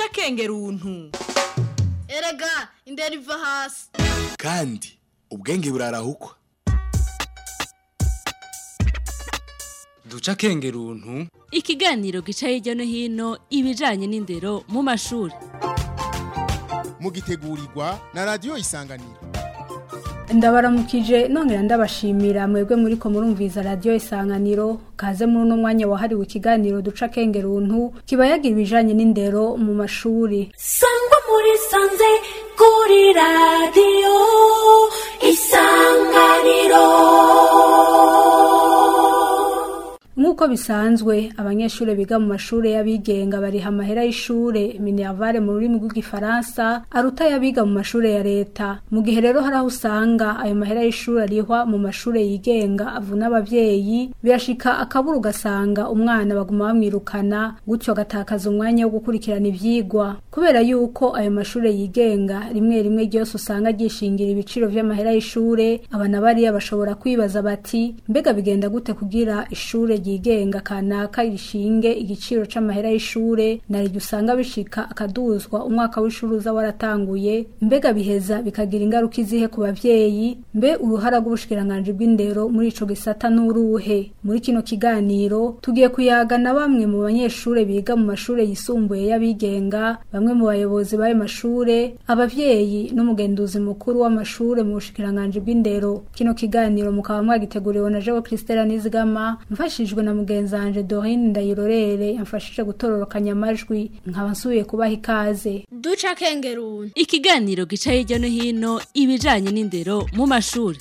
duca kengeruntu. Erega indera iva hasi. Kandi ubwenge burarahukwa. Duca kengeruntu, ikiganiro gica hirya no hino ibijanye n'indero mu mashuri. Mugitegurirwa na radio Isanganiro. Ndabaramukije nongera ndabashimira mwebwe muri ko murumviza radio Isanganiro, kaze muri no mwanya wahariwe ikiganiro duca kengeruntu kibayagira ibijanye n'indero mu mashuri. Sangwa muri sanze kuri radio Isanganiro. Nkuko bisanzwe abanyeshure biga mu mashure y'abigenga bariha amahera y'ishure minervale mu rurimi rw'igifaransa aruta yabiga mu mashure ya leta. Mu gihe rero haraho usanga ayo mahera y'ishure arihwa mu mashure yigenga avuna abavyeyi, birashika akaburu gasanga umwana baguma bamwirukana gutyo gatakaza umwanya wo gukurikirana ivyigwa. Kubera yuko ayo mashure yigenga rimwe rimwe ryose usanga gishingira ibiciro vy'amahera y'ishure, abana bariya bashobora kwibaza bati mbega bigenda gute kugira ishure yigenga kanaka irishinge igiciro c'amahera y'ishure naryo usanga bishika akaduzwa umwaka w'ishuruza waratanguye, mbega biheza bikagira ingaruka izihe ku bavyeyi, mbe uruhara rw'ubushikiranganje bw'indero muri ico gisata n'uruhe? Muri kino kiganiro tugiye kuyagana bamwe mu banyeshure biga mu mashure yisumbuye y'abigenga, bamwe mu bayobozi b'ayo mashure, abavyeyi n'umugenduzi mukuru w'amashure mu bushikiranganje bw'indero. Kino kiganiro mukaba mwagiteguriwe na Jewe Christella Nizigama, mfashijwe na mugenzanje Dorine Ndayirorere yamfashije gutororokanya amajwi, nkaba nsubiye kubaha ikaze. Duca kengeruntu, ikiganiro gica hirya no hino ibijanye n'indero mu mashuri.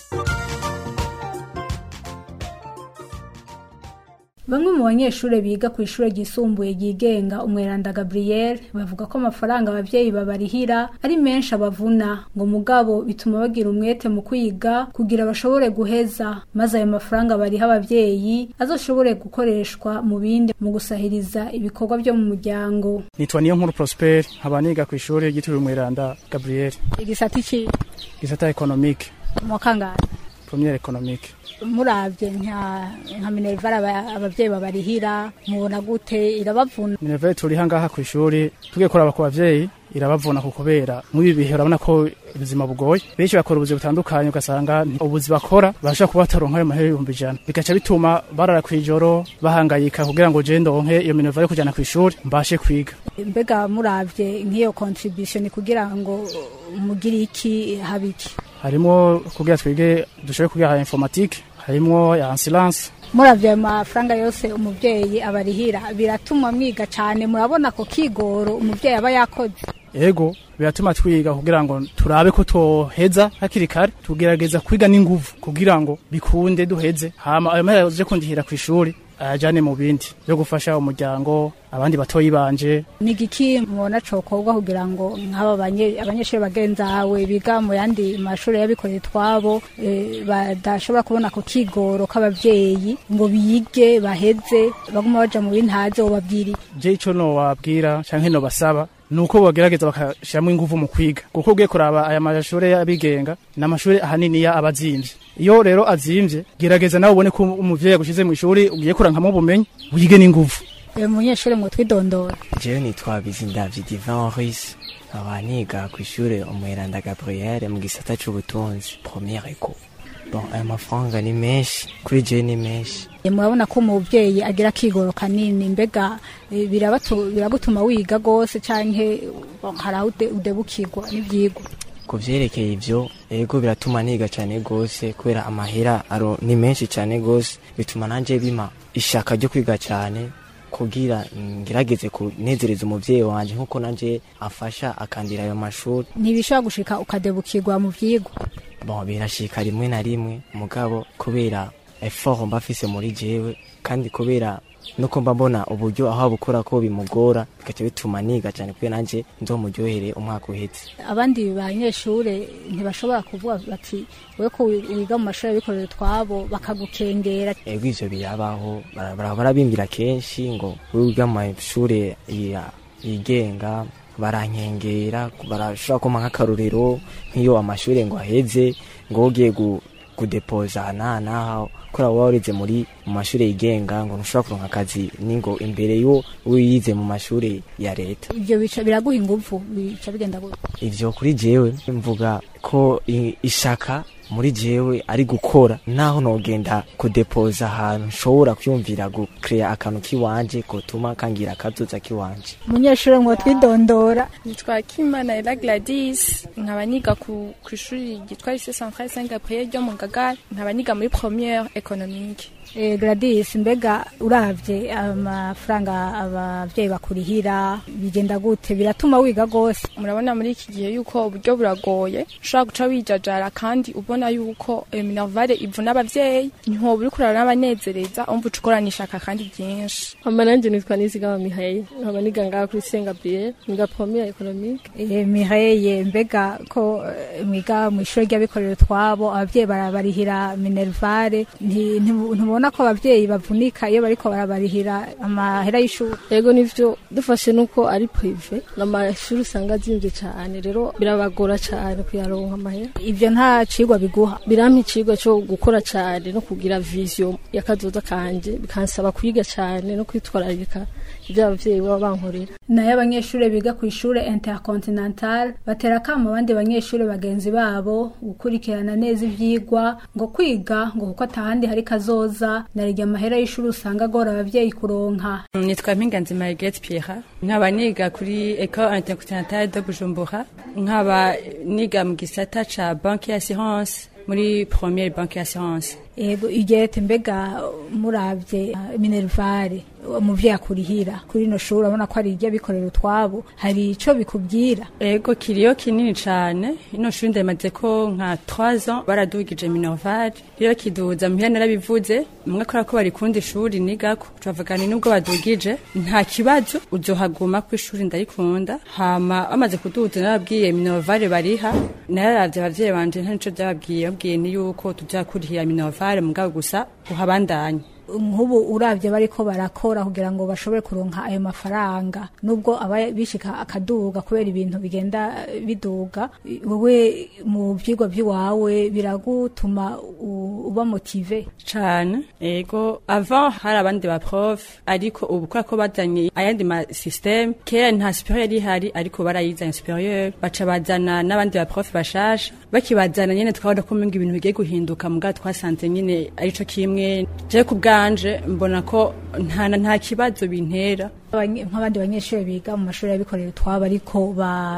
Bamwe mu banyeshure biga ku ishure ryisumbuye ryigenga Umweranda Gabriel bavuga ko amafaranga abavyeyi babarihira ari menshi abavuna, ngo mugabo bituma bagira umwete mu kwiga kugira bashobore guheza, maze ayo mafaranga bariha abavyeyi azoshobore gukoreshwa mu bindi mu gusahiriza ibikorwa byo mu muryango. Nitwa Niyonkuru Prosper, nkaba niga ku ishure ryitiriwe Umweranda Gabriel. Igisata iki? Gisata economique. Mu kangana? Première économique. Muravye nka minervale abavyeyi babarihira mubona gute irabavuna? Minervale turiha ngaha ku ishuri tugiye kuraba ku bavyeyi irabavuna kubera muri bihe urabona ko ubuzima bugoye, benshi bakora ubuzi butandukanye ugasanga ubuzi bakora basha kuba taronka ayo mahera 100, bigaca bituma barara kwijoro bahangayika kugira ngo je ndonke iyo minervale kujana ku ishuri mbashe kwiga. Mbega muravye nk'iyo contribution kugira ngo mugire iki habiki? Harimo kugira twige dushobore kugira informatique, harimo ya silence. Muravye amafaranga yose umuvyeyi abarihira biratuma mwiga cyane, murabona ko kigoro umuvyeyi aba yakoze. Ego biratuma twiga kugira ngo turabe ko toheza hakiri kare, tugerageza kwiga n'inguvu kugira ngo bikunde duheze, hama ayo mahera uze kundihira ku ishuri ajane mu bindi byo gufasha umuryango abandi batoyi banje. Nigiki mubona cokorwa kugira ngo nk'aba abanyeshure bagenzawe biga mu yandi mashuri yabikoreye twabo badashobora kubona ko kigoro k'abavyeyi ngo biyige baheze baguma baja mu bintaze ubabwiri? Je ico no wabwira canke no basaba nuko bagerageza bakashiramo inguvu mu kwiga, kuko ugiye kuraba aya mashure y'abigenga n'amashure ahanini ya abazimvye. Iyo rero azimvye gerageza nawe ubone ko umuvyeyi agushize mu ishuri ugiye kurankamo ubumenyi wige n'inguvu. Munyeshure mu twidondora. Jewe nitwa Bizindavye Divin Maurice, abaniga ku ishure Umweranda Gabriel mu gisata c'ubutunzi première éco. Bon, aya mafaranga ni menshi kuri je ni menshi. Murabona ko umuvyeyi agira kigoro kanini, mbega biragutuma wiga gose canke haraho udebukirwa n'ivyigwa? Kuvyerekeye ivyo ego biratuma niga cyane gose kubera amahera ni menshi cyane gose, bituma nanje bima ishaka ryo kwiga cyane kugira ngerageze kunezereza umuvyeyi wanje nkuko nanje afasha akandira ayo mashuri. Ntibishobora gushika ukadebukirwa mu vyigwa? Bon, birashika rimwe na rimwe mugabo kubera effort mbafise muri jewe kandi kubera nuko mbabona uburyo aho bukora ko bimugora bigace bituma niga cyane kuko nanje nzomuryohere umwaka uhetse. Abandi banyeshure ntibashobora kuvuga bati we ko wiga mu mashuri yabikorera twabo bakagukengera? Ego ivyo birabaho, barabimbira kenshi ngo wiga mu mashuri yigenga barankengera, barashobora kuma nk'akarorero nk'iyo amashuri ngo aheze ngo ugiye kudepoza naho kora warize muri mu mashuri yigenga ngo ntushobora kuronka akazi ningo imbere yo wiyize mu mashuri ya leta. Ivyo bica biraguha ingufu bica bigenda gute? Ivyo kuri jewe mvuga ko ishaka muri jewe ari gukora naho nogenda kudepoza ahantu nshobora kwiyumvira gukrea akantu kiwanje kotuma kangira akazoza kiwanje. Munyeshure mwo twidondora. Nitwa Kimana Ella Gladys, nkaba niga ku ishuri ryitwa Lycée Central Saint Gabriel ryo mu Ngagara, nkaba niga muri première économique. Gladys, mbega uravye amafaranga abavyeyi bakurihira bigenda gute, biratuma wiga gose? Murabona muri iki gihe yuko uburyo buragoye, ushobora guca wijajara kandi ubona yuko minervale ivuna abavyeyi, ntiho buri kurara n'abanezereza umva ucukorana ishaka kandi byinshi. Mama nanje nitwa Nizigama Mihaye, nkaba niga ngaha kuri Saint Gabriel, niga première économique. Mihaye, mbega ko mwiga mu ishuri ry'abikorera twabo abavyeyi barabarihira minervale, ntubona ko abavyeyi bavunika iyo bariko barabarihira amahera y'ishuri? Yego nivyo, dufashe nuko ari privé n'amashuri usanga azimvye cyane, rero birabagora cyane kuyaronka amahera. Ivyo nta cigwa biguha? Birampa icigwa cyo gukora cyane no kugira vision y'akazoza kanje, bikansaba kwiga cyane no kwitwararika ibyo abavyeyi baba bankorera. Nayo abanyeshure biga ku ishure Intercontinental batera kama abandi banyeshure bagenzi babo gukurikirana neza ivyigwa, ngo kwiga ngo kuko atahandi hari kazoza narirya amahera y'ishuri usanga agora abavyeyi kuronka. Nitwa Mpinganzi Marguerite Pierre, nkaba niga kuri École Intercontinentale de Bujumbura, nkaba niga mu gisata ca banque assurance muri première banque assurance. Ego igete, mbega muravye minervale umuvyeyi akurihira kuri no shuri abona ko ari irya bikorera utwabo, hari ico bikubwira? Ego kiriyo kinini cane, ino shuri ndamaze ko nka 3 ans baradugije minervale, rero kiduza muhira narabivuze mwe kora ko bari kundi shuri nigako tuvugana nubwo badugije nta kibazo uzohaguma ku ishuri ndarikunda. Hama amaze kuduza narabwiye minervale bariha, nararavye abavyeyi banje nta nico byababwiye ni yuko tuzakurihira minervale mugabo gusa uhabandanye. Nk'ubu uravye bariko barakora kugira ngo bashobore kuronka ayo mafaranga, nubwo aba bishika akaduga kubera ibintu bigenda biduga, wewe mu vyigwa by'iwawe biragutuma uba motive cane? Ego avant hari abandi ba prof, ariko ubu ko bazanye ayandi ma system, kera nta superieur yari hari ariko barayizanye superieur, baca bazana n'abandi ba prof bashasha, bakibazana nyene twabona ko mbinga ibintu bigiye guhinduka, muga twasanze nyene arico kimwe. Je kubganje mbona ko nta kibazo bintera. Nk'abandi banyeshure biga mu mashuri y'abikorera utwabo ariko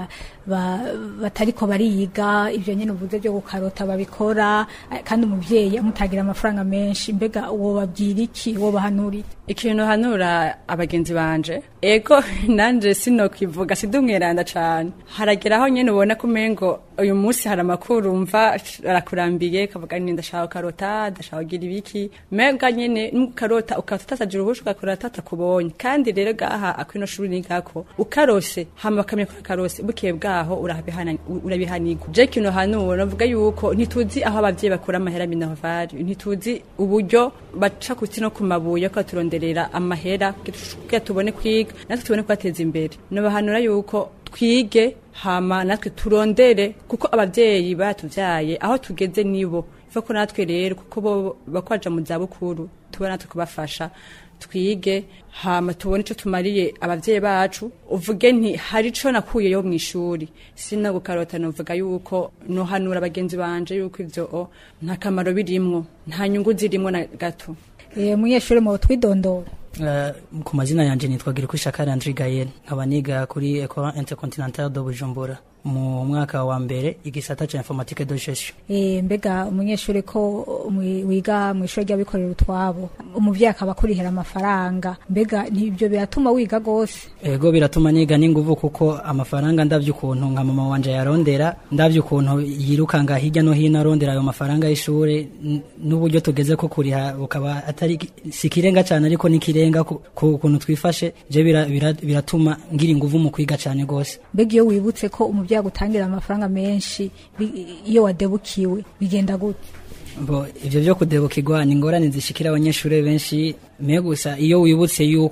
batariko bariga ivyo nyene uvuze byo gukarota babikora, kandi umuvyeyi amutagira amafaranga menshi, mbega uwo babwira iki, uwo bahanuri? Ikintu hanura abagenzi banje, ego nanje sinokwivuga sidumweranda cane, harageraho nyene ubona ko mengo uyu munsi hari amakuru mva arakurambiye kavuga ni ndashaka karota, ndashaka kugira ibiki, mbega nyene n'ukarota ukatatajira ubusho ugakorata takubonye. Kandi rero gaha akwino shuri nigako ukarose hama bakamenya ko karose buke bwaho urabihanirwa. Je kino hano navuga yuko ntituzi aho abavyeyi bakora amahera minervale, ntituzi uburyo baca kutino ku mabuye ko turonderera amahera kugira tubone kwiga natwe tubone kwateza imbere. No bahanura yuko twige hama natwe turondere, kuko abavyeyi batuvyaye aho tugeze nibo foko natwe rero kuko bo bakwaja mu zabukuru tubona natwe kubafasha twige hama tubone ico tumariye abavyeyi bacu. Uvuge nti hari ico nakuyeyo mu ishuri sina gukarota, novuga yuko no hanura abagenzi banje yuko ivyo nta kamaro birimwo, nta nyungu zirimwo na gato. Munyeshure mu twidondora. Ku mazina yanje nitwa Girikushaka Andri Gael, nkaba niga kuri École Intercontinentale de Bujumbura mu mwaka wa mbere igisata ca informatique de gestion. Mbega umunyeshure ko wiga mu ishuri ry'abikorera utwabo, umuvyeyi akaba kurihera amafaranga, mbega nibyo biratuma wiga gose? Ego biratuma niga n'inguvu, kuko amafaranga ndavye ukuntu nka mama wanje yarondera, ndavye ukuntu yirukanga hirya no hino arondera ayo mafaranga y'ishure, n'uburyo tugeze ko kuriha bukaba atari sikirenga cyane ariko nikirenga ku kuntu twifashe, je biratuma ngira inguvu mu kwiga cyane gose. Mbega iyo wibutse ko umuvyeyi gutangira amafaranga menshi iyo wadebukiwe bigenda gute? Ivyo byo kudebukirwa ni ingorane zishikira abanyeshure benshi, me gusa iyo wibutse yuko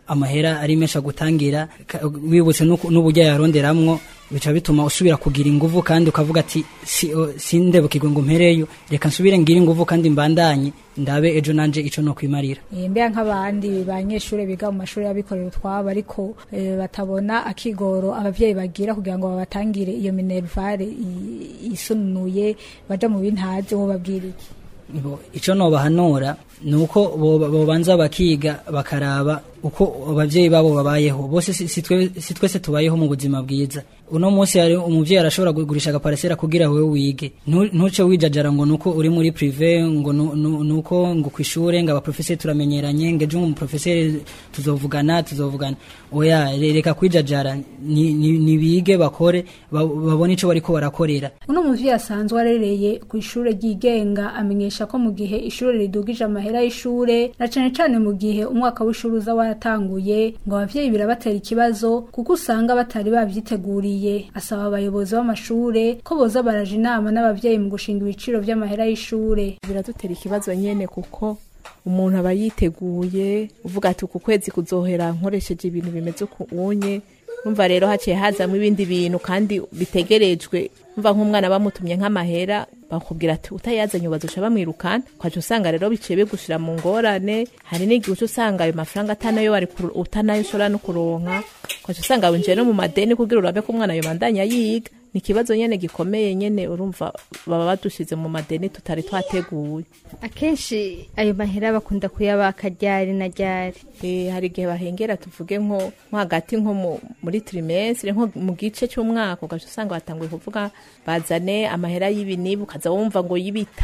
amahera ari mesha gutangira wibutse n'uburyo yaronderamwo bica bituma usubira kugira inguvu kandi ukavuga ati sindebukirwe ngo mpereyo reka nsubire ngira inguvu kandi mbandanye ndabe ejo nanje ico no kwimarira mbega nk'abandi banyeshure biga mu mashuri y'abikorera utwabo ariko batabona akigoro abavyeyi bagira kugira ngo babatangire iyo minervare isunuye baja mu bintazi wo babwira iki ico no bahanura nuko bobanza bakiga bakaraba uko abavyeyi babo babayeho bose si twese tubayeho mu buzima bwiza uno munsi hari umuvyeyi arashobora kugurisha agaparasera kugira wewe wige ntuce wijajara ngo nuko uri muri privé ngo nuko ngo kwishure ngo abaprofesseur turamenyeranye ngeje mu professeur tuzovugana oya reka kwijajara ni bige bakore babone ico bariko barakorera uno muvyeyi asanzwe arereye ku ishure ryigenga amenyesha ko mu gihe ishure ridugije amahera y'ishure na cane mu gihe umwaka w'ishure uza watanguye ngo abavyeyi birabatera ikibazo kuko usanga batari bavyiteguriye asaba abayobozi b'amashure ko boza baraje inama n'abavyeyi mu gushinga ibiciro vy'amahera y'ishure biradutera ikibazo nyene kuko umuntu aba yiteguye uvuga ati ku kwezi kuzohera nkoresheje ibintu bimeze unye umva rero haciye hazamwe ibindi bintu kandi bitegerejwe umva nk'umwana bamutumye nk'amahera bakubwira ati utayazanye ubazosha bamwirukana kwaje usanga rero biciye bigushira mu ngorane hari n'igihe usanga ayo mafaranga atanayo wari utanayo ushobora no kuronka kwaje usanga winjiye no mu madeni kugira urabe ko umwana ayo bandanya yiga ni kibazo nyene gikomeye nyene urumva baba badushize mu madeni tutari twateguye akenshi ayo mahera bakunda kuyabaka ryari na ryari hari igihe bahengera tuvuge nko hagati nko muri trimestre nko mu gice cy'umwaka ugaje usanga batanguye kuvuga bazane amahera y'ibinibu kaza wumva ngo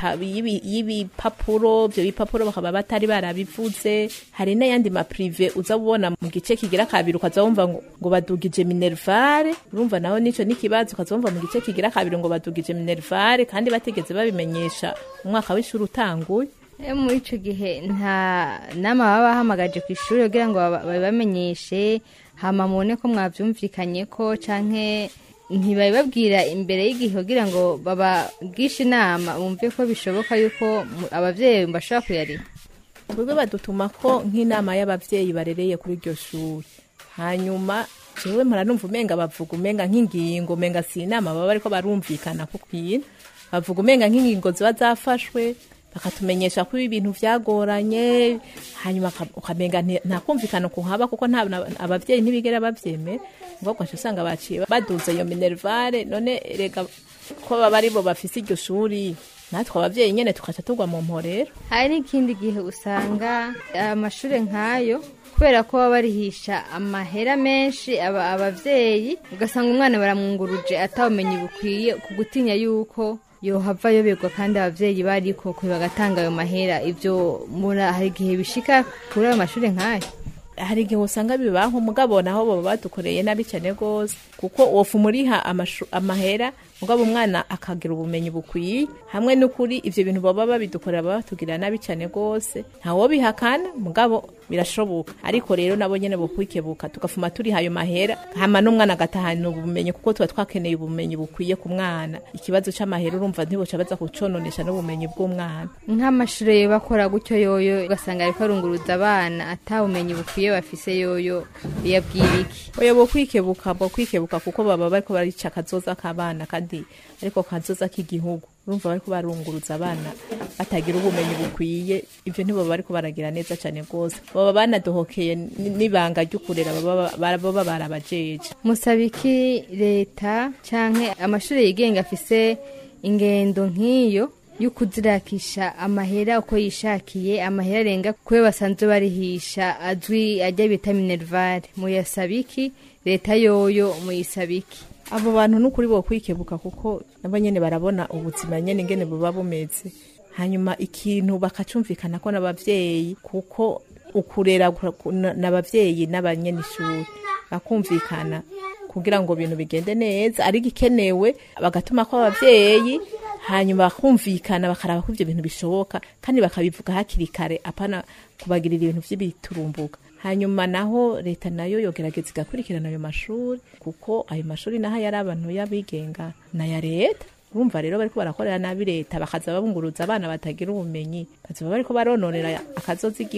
y'ibipapuro byo bipapuro bakaba batari barabivuze hari n'ayandi ma privé uza ubona mu gice kigira kabiri ukaza wumva ngo badugije minervare urumva naho nico n'ikibazo ukaza wumva mu gice kigira kabiri ngo badugije minervare kandi bategeze babimenyesha umwaka w'ishuri utanguye muri ico gihe nta nama baba bahamagaje ku ishuri kugira ngo babamenyeshe hama mubone ko mwavyumvikanye ko canke ntibabibabwira imbere y'igihe kugira ngo babagishe inama bumve ko bishoboka yuko abavyeyi bashobora kuyariha twebwe badutuma ko nk'inama y'abavyeyi barereye kuri iryo shuri hanyuma jewe muranumva umenga bavuga umenga nk'ingingo umenga si inama baba bariko barumvikana ku kwina bavuga umenga nk'ingingo ziba zafashwe bakatumenyesha ko ibintu vyagoranye hanyuma ukamenga nta kumvikana kuhaba kuko nta abavyeyi ntibigera bavyemera ngo kwaje usanga baciye baduze iyo minervare none rega ko baba ari bo bafise iryo shuri natwe abavyeyi nyene tukaca tugwa mu mporero hari n'ikindi gihe usanga amashure nk'ayo kubera ko baba barihisha amahera menshi abavyeyi ugasanga umwana baramwunguruje atawumenye bukwiye kugutinya yuko yohava yoberwa kandi abavyeyi bariko bagatanga ayo mahera ivyo hari igihe bishika kuri ayo mashure nk'ayo hari igihe usanga bibaho mugabo naho baba badukoreye nabi cyane gose kuko wofu muriha amahera mugabo umwana akagira ubumenyi bukwiye hamwe n'ukuri ivyo bintu baba babidukorera baba batugira nabi cyane gose ntawo bihakana mugabo birashoboka ariko rero nabo nyene bokwikebuka tugafuma turi hayo mahera hama n'umwana agatahana ubumenyi kuko tuba twakeneye ubumenyi bukwiye ku mwana ikibazo c'amahera urumva ntiboca baza kucononesha n'ubumenyi bw'umwana nk'amashure bakora gutyo yoyo ugasanga ariko arunguruza abana atabumenyi bukwiye bafise yoyo yabwira iki oya bokwikebuka kuko baba bariko barica kazoza k'abana kandi ariko kazoza k'igihugu urumva bariko barunguruza abana batagira ubumenyi bukwiye ivyo ntibo bariko baragira neza cyane gose baba banadohokeye n'ibanga ry'ukurera baba barabajeje musabiki leta canke amashuri yigenga afise ingendo nk'iyo yukuzirakisha amahera uko yishakiye amahera arenga kuyo basanzwe barihisha azwi ajya bita minervare muyasabiki leta yoyo muyisabiki abo bantu n'ukuri bo kwikebuka kuko nabo nyene barabona ubuzima nyene ngene buba bumeze hanyuma ikintu bakacumvikana ko n'abavyeyi kuko ukurera n'abavyeyi n'abanyeshuri bakumvikana kugira ngo ibintu bigende neza ari gikenewe bagatuma ko abavyeyi hanyuma bakumvikana bakaraba ko ivyo bintu bishoboka kandi bakabivuga hakiri kare apana kubagirira ibintu vy'ibiturumbuka hanyuma naho leta nayo yogerageza igakurikirana ayo mashuri kuko ayo mashuri naho yari abantu y'abigenga na ya leta urumva rero bariko barakorera nabi leta bakaza babunguruza abana batagira ubumenyi bazoba bariko barononera akazoza igihugu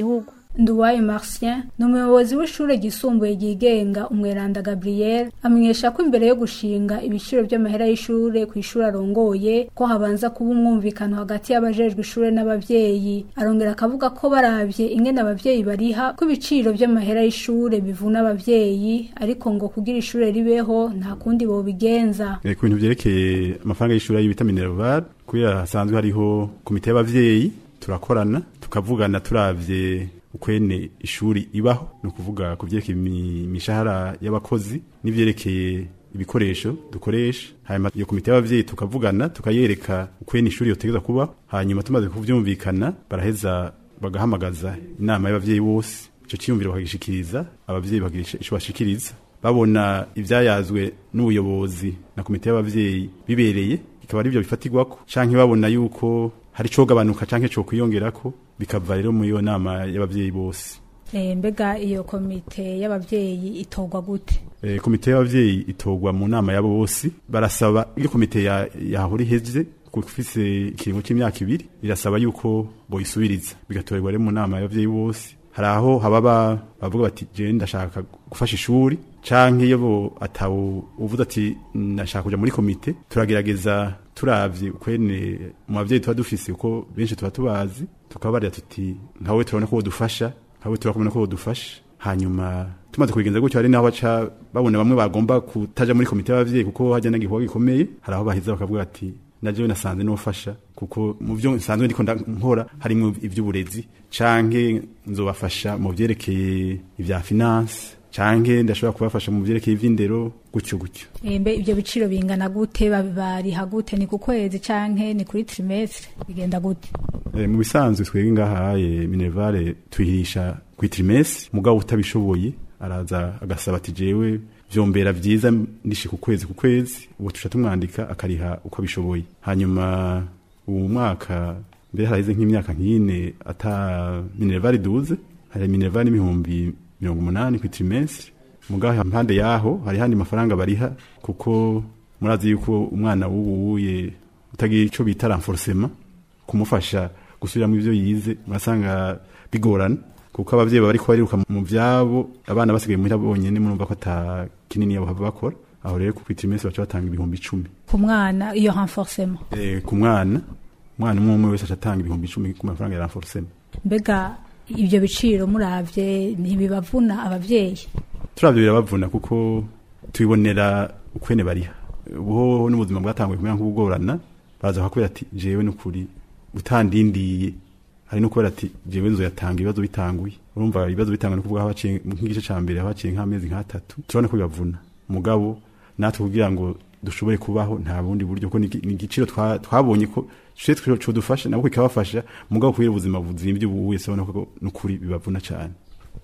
Nduwayo Marcien n'umuyobozi w'ishure gisumbuye ryigenga Umweranda Gabriel amenyesha ko imbere yo gushinga ibiciro by'amahera y'ishure ku ishuri arongoye ko habanza kuba umwumvikano hagati y'abajejwe ishure n'abavyeyi. Arongera akavuga ko baravye ingene abavyeyi bariha ko ibiciro by'amahera y'ishure bivuna abavyeyi, ariko ngo kugira ishure ribeho nta kundi bobigenza. Ku bintu vyerekeye amafaranga y'ishure y'ibita Minerval, kubera hasanzwe hariho komite y'abavyeyi, turakorana tukavugana turavye ukwene ishuri ibaho, no kuvuga kuvyerekeye imishahara y'abakozi n'ivyerekeye ibikoresho dukoresha. Hanyuma iyo komite y'abavyeyi tukavugana tukayereka ukwene ishuri yotegeza kuba, hanyuma tumaze kuvyumvikana baraheza bagahamagaza inama y'abavyeyi bose, ico ciyumviro bakagishikiriza abavyeyi bagirisha ico bashikiriza, babona ivyayazwe n'ubuyobozi na komite y'abavyeyi bibereye ikaba ari byo bifatirwako, canke babona yuko hari cogabanuka canke co kwiyongerako, bikava rero mu iyo nama y'abavyeyi bose. Mbega iyo komite y'abavyeyi itogwa gute? Komite y'abavyeyi itogwa mu nama yabo bose, barasaba iyo komite yahora iheze kufise ikiringo c'imyaka 2 irasaba yuko boyisubiriza, bigatorerwa rero mu nama y'abavyeyi bose. Hari aho hababa bavuga bati je ndashaka gufasha ishuri, canke iyo atawo uvuze ati ndashaka kuja muri komite, turagerageza turavye ukwene mu bavyeyi tuba dufise uko benshi tuba tubazi, tukabarira tuti nkawe turabona ko dufasha, nkawe turakubona ko dufasha. Hanyuma tumaze kubigenza gutyo, hari naho baca babona bamwe bagomba kutaja muri komite y'abavyeyi kuko hajya nagikorwa gikomeye, hari aho baheza bakavuga ati naje nasanze nofasha kuko mu byo nsanzwe ndiko nkora harimo ivy'uburezi, canke nzobafasha mu vyerekeye ivya finance, canke ndashobora kubafasha mu vyerekeye ivy'indero, gutyo gutyo. Mbe ivyo biciro bingana gute, bariha gute? Ni ku kwezi canke ni kuri trimestre, bigenda gute? Mu bisanzwe twebwe ngahaye Minerval twihisha ku trimestre, mugabo utabishoboye araza agasaba ati jewe vyombera vyiza ndishika ku kwezi, ubu tusha tumwandika akariha uko abishoboye. Hanyuma uwo mwaka mbere harize nk'imyaka nk'ine ata Minerval duze, hari Minerval n'ibihumbi 80 ku trimestre, mugaha mpande yaho hari handi mafaranga bariha, kuko murazi yuko umwana w'ubuye utagira ico bita renforcement kumufasha gusubiramo ivyo yize, murasanga bigorana kuko abavyeyi bari ko bariruka mu vyabo, abana basigaye muri abonyene, murumva ko ata kinini yabo hava bakora. Aho rero ku trimestre baca batanga ibihumbi 10 ku mwana iyo renforcement. Ku mwana umwe wese atanga ibihumbi 10 ku mafaranga ya renforcement. Mbega ivyo biciro muravye ntibibavuna abavyeyi? Turavye birabavuna kuko twibonera ukwene bariha. Ubu n'ubuzima bwatanguye kumera nk'ubugorana, baza bakubwira ati jewe n'ukuri utandindiye, hari no kubera ati jewe nzoyatanga ibibazo bitanguye. Urumva ibibazo bitangwa no kuvuga abaciye nk'igice ca mbere, abaciye nk'amezi nk'atatu, turabona ko bibavuna. Mugabo natwe kugira ngo dushobore kubaho nta bundi buryo, ko ni igiciro twabonye ko cyo dufasha nabo kikabafasha, mugabo kubera ubuzima buzimvye ubu wese ubona ko n'ukuri bibavuna cyane.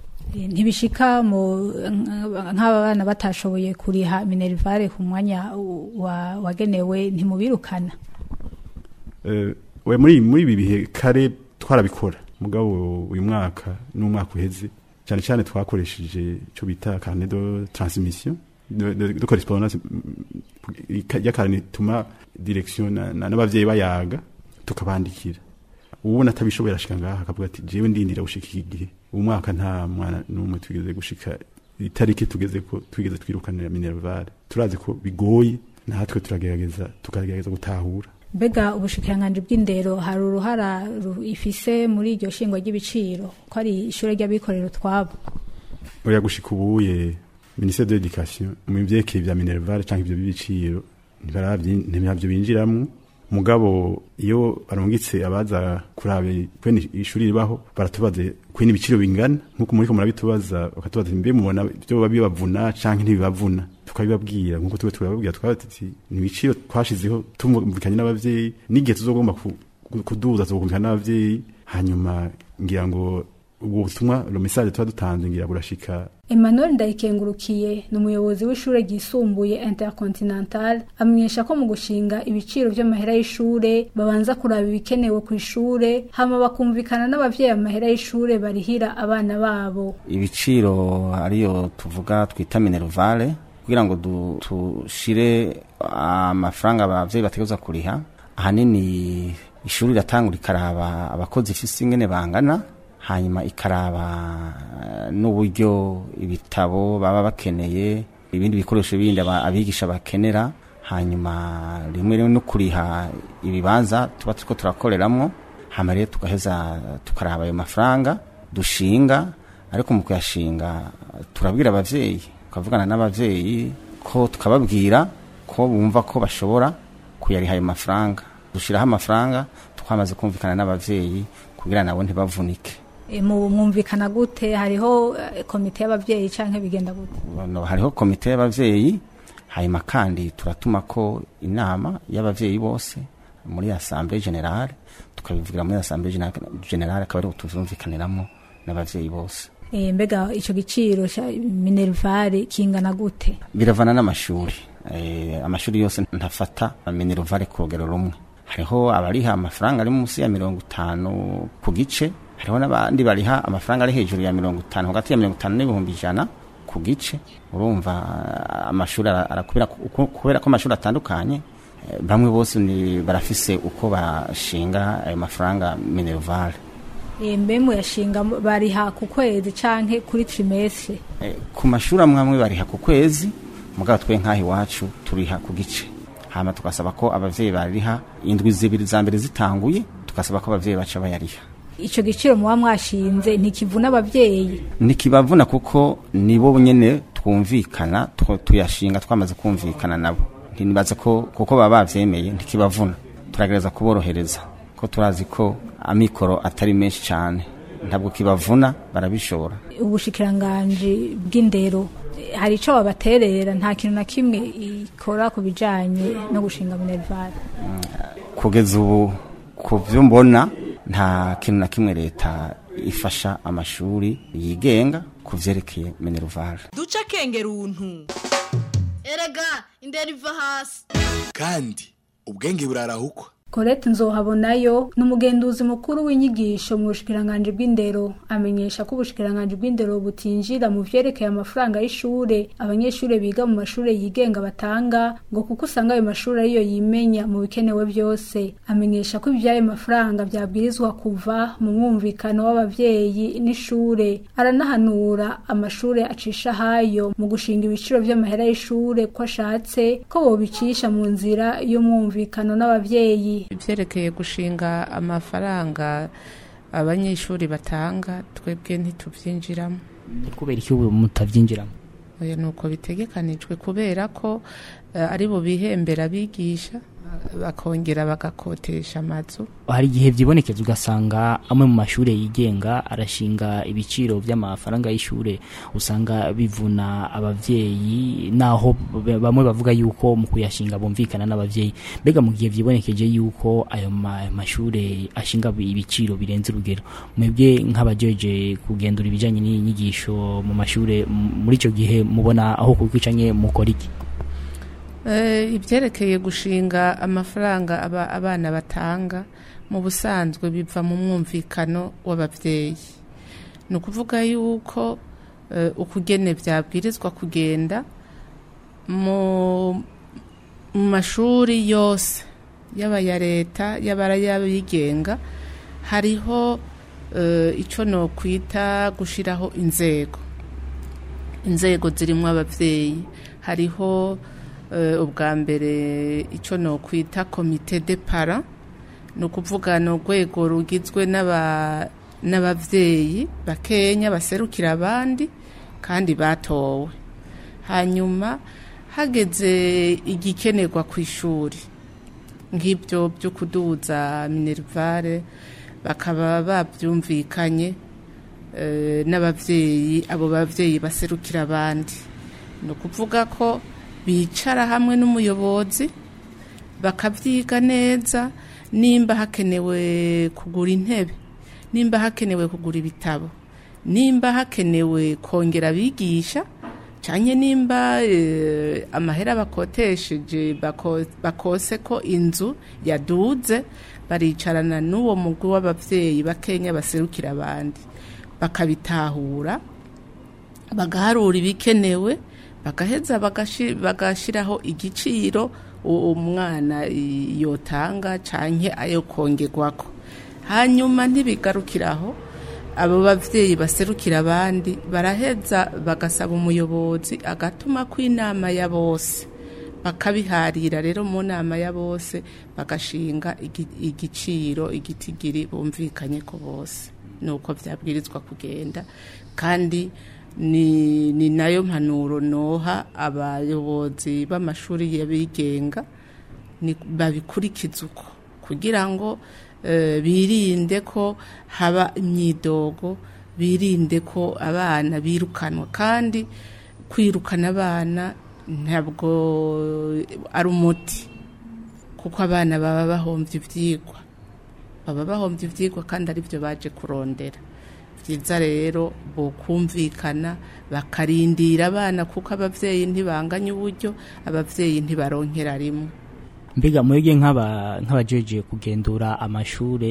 Ntibishika mu nk'aba bana batashoboye kuriha Minerval ku mwanya wagenewe ntimubirukana? We muri ibi bihe kare twarabikora, mugabo uyu mwaka n'umwaka uheze cyane cyane twakoresheje cyo bita carnet de transmission de correspondance yakarani tuma direction n'abavyeyi bayaga tukabandikira. Ubu natabishoboye ashika ngaha akavuga ati jewe ndindira gushika igihe, uyu mwaka nta mwana n'umwe twigeze gushika itariki twigeze twirukanira Minerval. Turazi ko bigoye, natwe tukagerageza gutahura. Mbega ubushikiranganji bw'indero hari uruhara ifise muri iryo shingwa ry'ibiciro, ko ari ishure ry'abikorera twabo? Oya, gushika ubuye Ministère de l'Éducation mu vyekeye vya Minerval canke ivyo bibiciro ntibavyo binjiramwo, mugabo iyo barungitse abaza kurabe kwene ishuri ribaho baratubaze kwene ibiciro bingana, nkuko muri ko murabitubaza bakatubaza mbe mubona byo babivuna canke ntibibavuna, tukabibabwira nkuko tuwe turababwira twati ni ibiciro twashizeho tumvikanye n'abavyeyi, n'igihe tuzogomba kuduza tuzokumvikana n'abavyeyi. Hanyuma ngira ngo ubwo butumwa lo message twadutanze ngira burashika. Emmanuel Ndayikengurukiye n'umuyobozi w'ishure ryisumbuye Intercontinental amenyesha ko mu gushinga ibiciro by'amahera y'ishure babanza kuraba ibikenewe ku ishure, hama bakumvikana n'abavyeyi amahera y'ishure barihira abana babo. Ibiciro ariyo tuvuga twita Minerval kugira ngo tushire amafaranga abavyeyi bategerezwa kuriha, ahanini ishuri riratangura ikaraba abakozi ifise ingene bangana, hanyuma ikaraba n'uburyo ibitabo baba bakeneye ibindi bikoresho bindi abigisha bakenera, hanyuma rimwe no kuriha ibibanza tuba turiko turakoreramwo, hama rero tugaheza tukaraba ayo mafaranga dushinga. Ariko mu kuyashinga turabwira abavyeyi, tukavugana n'abavyeyi ko tukababwira ko bumva ko bashobora kuyariha ayo mafaranga. Dushiraho amafaranga twamaze kumvikana n'abavyeyi kugira nabo ntibavunike. Mwumvikana gute? Hariho komite y'abavyeyi canke bigenda gute? Hariho komite y'abavyeyi, hanyuma kandi turatuma ko inama y'abavyeyi bose muri Assemblée Générale, tukabivugira muri Assemblée Générale akaba ari utuzumvikaniramo n'abavyeyi bose. Mbega ico giciro cha Minervare kingana gute? Biravana n'amashuri. Amashuri yose ntafata Minervare ku rugero rumwe. Hariho abariha amafaranga ari munsi ya 50 ku gice, hariho n'abandi bariha amafaranga ari hejuru ya 50, hagati ya 50 n'ibihumbi 100 ku gice. Urumva amashuri arakubira kubera ko amashuri atandukanye, bamwe bose ni barafise uko bashinga ayo mafaranga Minervare. Mbemu yashinga bariha ku kwezi canke kuri trimestre? Ku mashuri amwe bariha ku kwezi, mugabo twe nkahi wacu turiha ku gice. Hama tukasaba ko abavyeyi bariha indwi zibiri za mbere zitanguye, tukasaba ko abavyeyi baca bayariha. Ico giciro muba mwashinze ntikivuna abavyeyi? Nikibavuna kuko nibo nyene twumvikana, tuyashinga twamaze kumvikana nabo. Nibaza ko kuko baba bavyemeye ntikibavuna, turagereza kuborohereza ko turazi ko amikoro atari menshi cyane, ntabwo kibavuna, barabishobora. Ubushikiranganje bw'indero hari ico babaterera? Nta kintu na kimwe ikora ku bijanye no gushinga Minervare? Kugeza ubu ku byo mbona nta kintu na kimwe leta ifasha amashuri yigenga ku vyerekeye Minervare. Duca kengeruntu. Erega indero iva hasi. Kandi ubwenge burarahukwa. Colette Nzohabonayo n'umugenduzi mukuru w'inyigisho mu bushikiranganje bw'indero amenyesha ko ubushikiranganje bw'indero butinjira mu vyerekeye amafaranga y'ishure abanyeshure biga mu mashure yigenga batanga, ngo kuko usanga ayo mashure ariyo yimenya mu bikenewe byose. Amenyesha ko ibyaye mafaranga byabwirizwa kuva mu mwumvikano w'abavyeyi n'ishure. Aranahanura amashure acisha hayo mu gushinga ibiciro by'amahera y'ishure ko ashatse ko bobicisha mu nzira y'umwumvikano n'abavyeyi. Ivyerekeye gushinga amafaranga abanyeshuri batanga twebwe ntituvyinjiramo. Kubera iki mutavyinjiramo? Oya, nuko bitegekanijwe kubera ko ari bo bihembera bigisha bakongera bagakotesha amazu. Hari igihe vyibonekeza ugasanga amwe mu mashure yigenga arashinga ibiciro by'amafaranga y'ishure, usanga bivuna abavyeyi, naho bamwe bavuga yuko mu kuyashinga bumvikana n'abavyeyi. Mbega mu gihe vyibonekeje yuko ayo mashure ashinga ibiciro birenze urugero, mwebwe nk'abajeje kugendura ibijanye n'inyigisho mu mashure, muri ico gihe mubona aho kukwicanye mukora iki? Ibyerekeye gushinga amafaranga abana batanga mu busanzwe biva mu mwumvikano w'abavyeyi. Ni ukuvuga yuko ukugene byabwirizwa kugenda mu mashuri yose yaba ya leta yaba y'abigenga, hariho ico no kwita gushiraho inzego zirimo abavyeyi. Hariho ubwa mbere ico no kwita komite de para, no kuvuga no rwego rugizwe n'abavyeyi bakenya baserukira abandi kandi batowe. Hanyuma hageze igikenerwa ku ishuri nk'ibyo byo kuduza Minervare, bakaba babyumvikanye n'abavyeyi, abo bavyeyi baserukira abandi. No kuvuga ko bicara hamwe n'umuyobozi bakavyiga neza, nimba hakenewe kugura intebe, nimba hakenewe kugura ibitabo, nimba hakenewe kongera abigisha, canke nimba amahera bakotesheje bakose ko inzu yaduze, baricarana n'uwo mugwi w'abavyeyi bakenya baserukira abandi, bakabitahura, bagaharura ibikenewe, bagaheza bagashiraho igiciro umwana yotanga canke ayo kongerwako. Hanyuma ntibigarukiraho, abo bavyeyi baserukira abandi baraheza bagasaba umuyobozi agatuma ko inama ya bose bakabiharira rero mu nama ya bose bagashinga igiciro igitigiri bumvikanye ko bose nuko vyabwirizwa kugenda kandi ni nayo mpanuro noha abayobozi b'amashuri yabigenga babikurikiza uko kugira ngo birinde ko haba imyidogo birinde ko abana birukanwa kandi kwirukana abana ntabwo ari umuti kuko abana baba bahombye ivyigwa kandi ari byo baje kurondera byiza rero bokumvikana bakarindira abana kuko abavyeyi ntibanganya uburyo abavyeyi ntibaronkera rimwe mbega mwege nk'abajeje kugendura amashure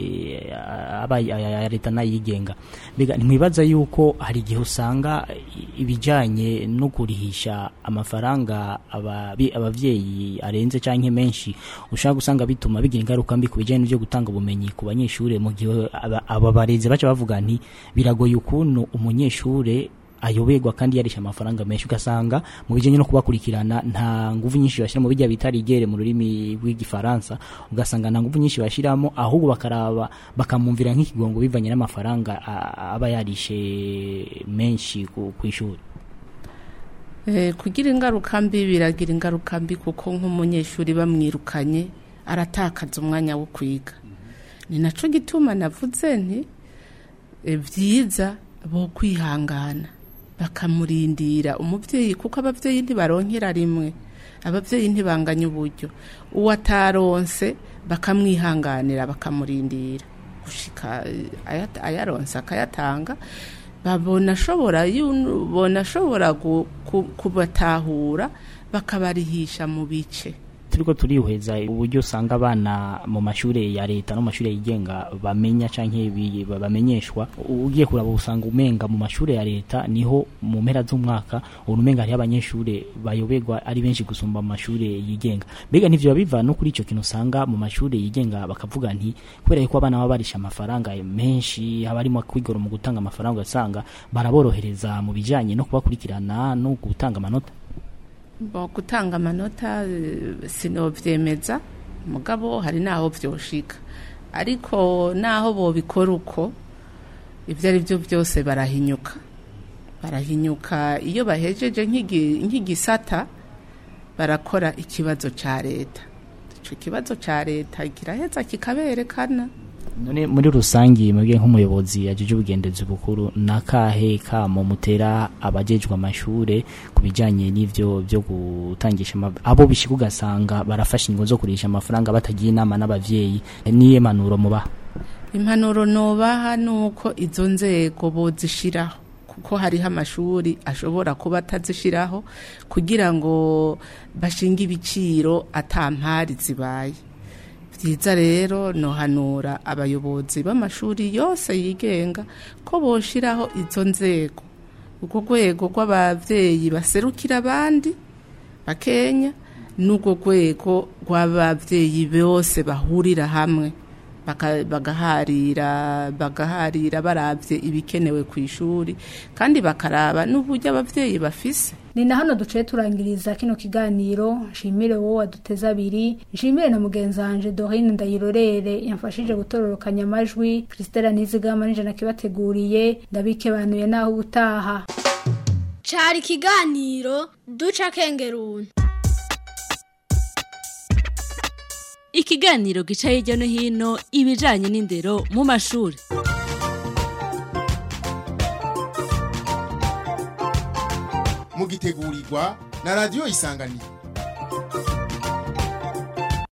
ya leta n'ayigenga mbega ntimwibaza yuko hari igihe usanga ibijanye no kurihisha amafaranga abavyeyi arenze canke menshi ushaka gusanga bituma bigira ingaruka mbi ku bijanye n'ivyo gutanga ubumenyi ku banyeshure mu gihe aba barezi baca bavuga nti biragoye ukuntu umunyeshure ayoberwa kandi yarisha amafaranga menshi ugasanga mu bijanye no kubakurikirana nta nguvu nyinshi bashira mu bijya bitarigere mu rurimi rw'igifaransa ugasanga nta nguvu nyinshi bashiramo ahubwo bakaraba bakamumvira nk'ikigongo bivanye n'amafaranga aba yarishe menshi ku ishuri kugira ingaruka mbi biragira ingaruka mbi kuko nk'umunyeshuri bamwirukanye aratakaza umwanya wo kwiga ni naco gituma navuze nti vyiza bo kwihangana bakamurindira umuvyeyi kuko abavyeyi ntibaronkera rimwe abavyeyi ntibanganya uburyo uwataronse bakamwihanganira bakamurindira gushika ayaronse akayatanga babona ashobora kubatahura bakabarihisha mu bice turiko turihweza uburyo usanga abana mu mashure ya leta no mashure yigenga bamenya canke bamenyeshwa ugiye kuraba usanga umenga mu mashure ya leta niho mu mpera z'umwaka umenga ari abanyeshure bayoberwa ari benshi gusumba mu mashure yigenga mbega nivyo biva no kuri ico kintu usanga mu mashure yigenga bakavuga nti kubera yuko abana baba barisha amafaranga menshi abarimo kwigora mu gutanga amafaranga ugasanga baraborohereza mu bijanye no kubakurikirana no gutanga amanota gutanga amanota sinovyemeza mugabo hari naho vyoshika ariko naho bobikora uko ivyo ari byo byose barahinyuka iyo bahejeje nk'igisata barakora ikibazo ca leta ico kibazo ca leta kiraheza kikaberekana none muri rusangi mwebwe nk'umuyobozi yajeje ubugendezi bukuru nakahe kamo mutera abajejwe amashure kubijanye n'ivyo byo gutangisha abo bishika ugasanga barafasha ingo zo kurisha amafaranga batagiye inama n'abavyeyi niye manuro mubaha impanuro nobaha nuko izo nzego bozishiraho kuko hariho amashuri ashobora kuba atazishiraho kugira ngo bashinge ibiciro atampari zibaye vyiza rero nohanura abayobozi b'amashuri yose yigenga ko boshiraho izo nzego uko rwego rw'abavyeyi baserukira abandi bakenya n'ubwo rwego rw'abavyeyi bose bahurira hamwe bagaharira baravye ibikenewe ku ishuri kandi bakaraba n'uburyo abavyeyi bafise ni na hano duciye turangiriza kino kiganiro nshimire wowe waduteze abiri nshimire na mugenzi wanje Dorine Ndayirorere yamfashije gutororokanya amajwi Christella Nizigama nije nakibateguriye ndabikebanuye naho ubutaha cari ikiganiro duca kengeruni ikiganiro gica hirya no hino ibijanye n'indero mu mashuri mugitegurirwa na radio Isanganiro.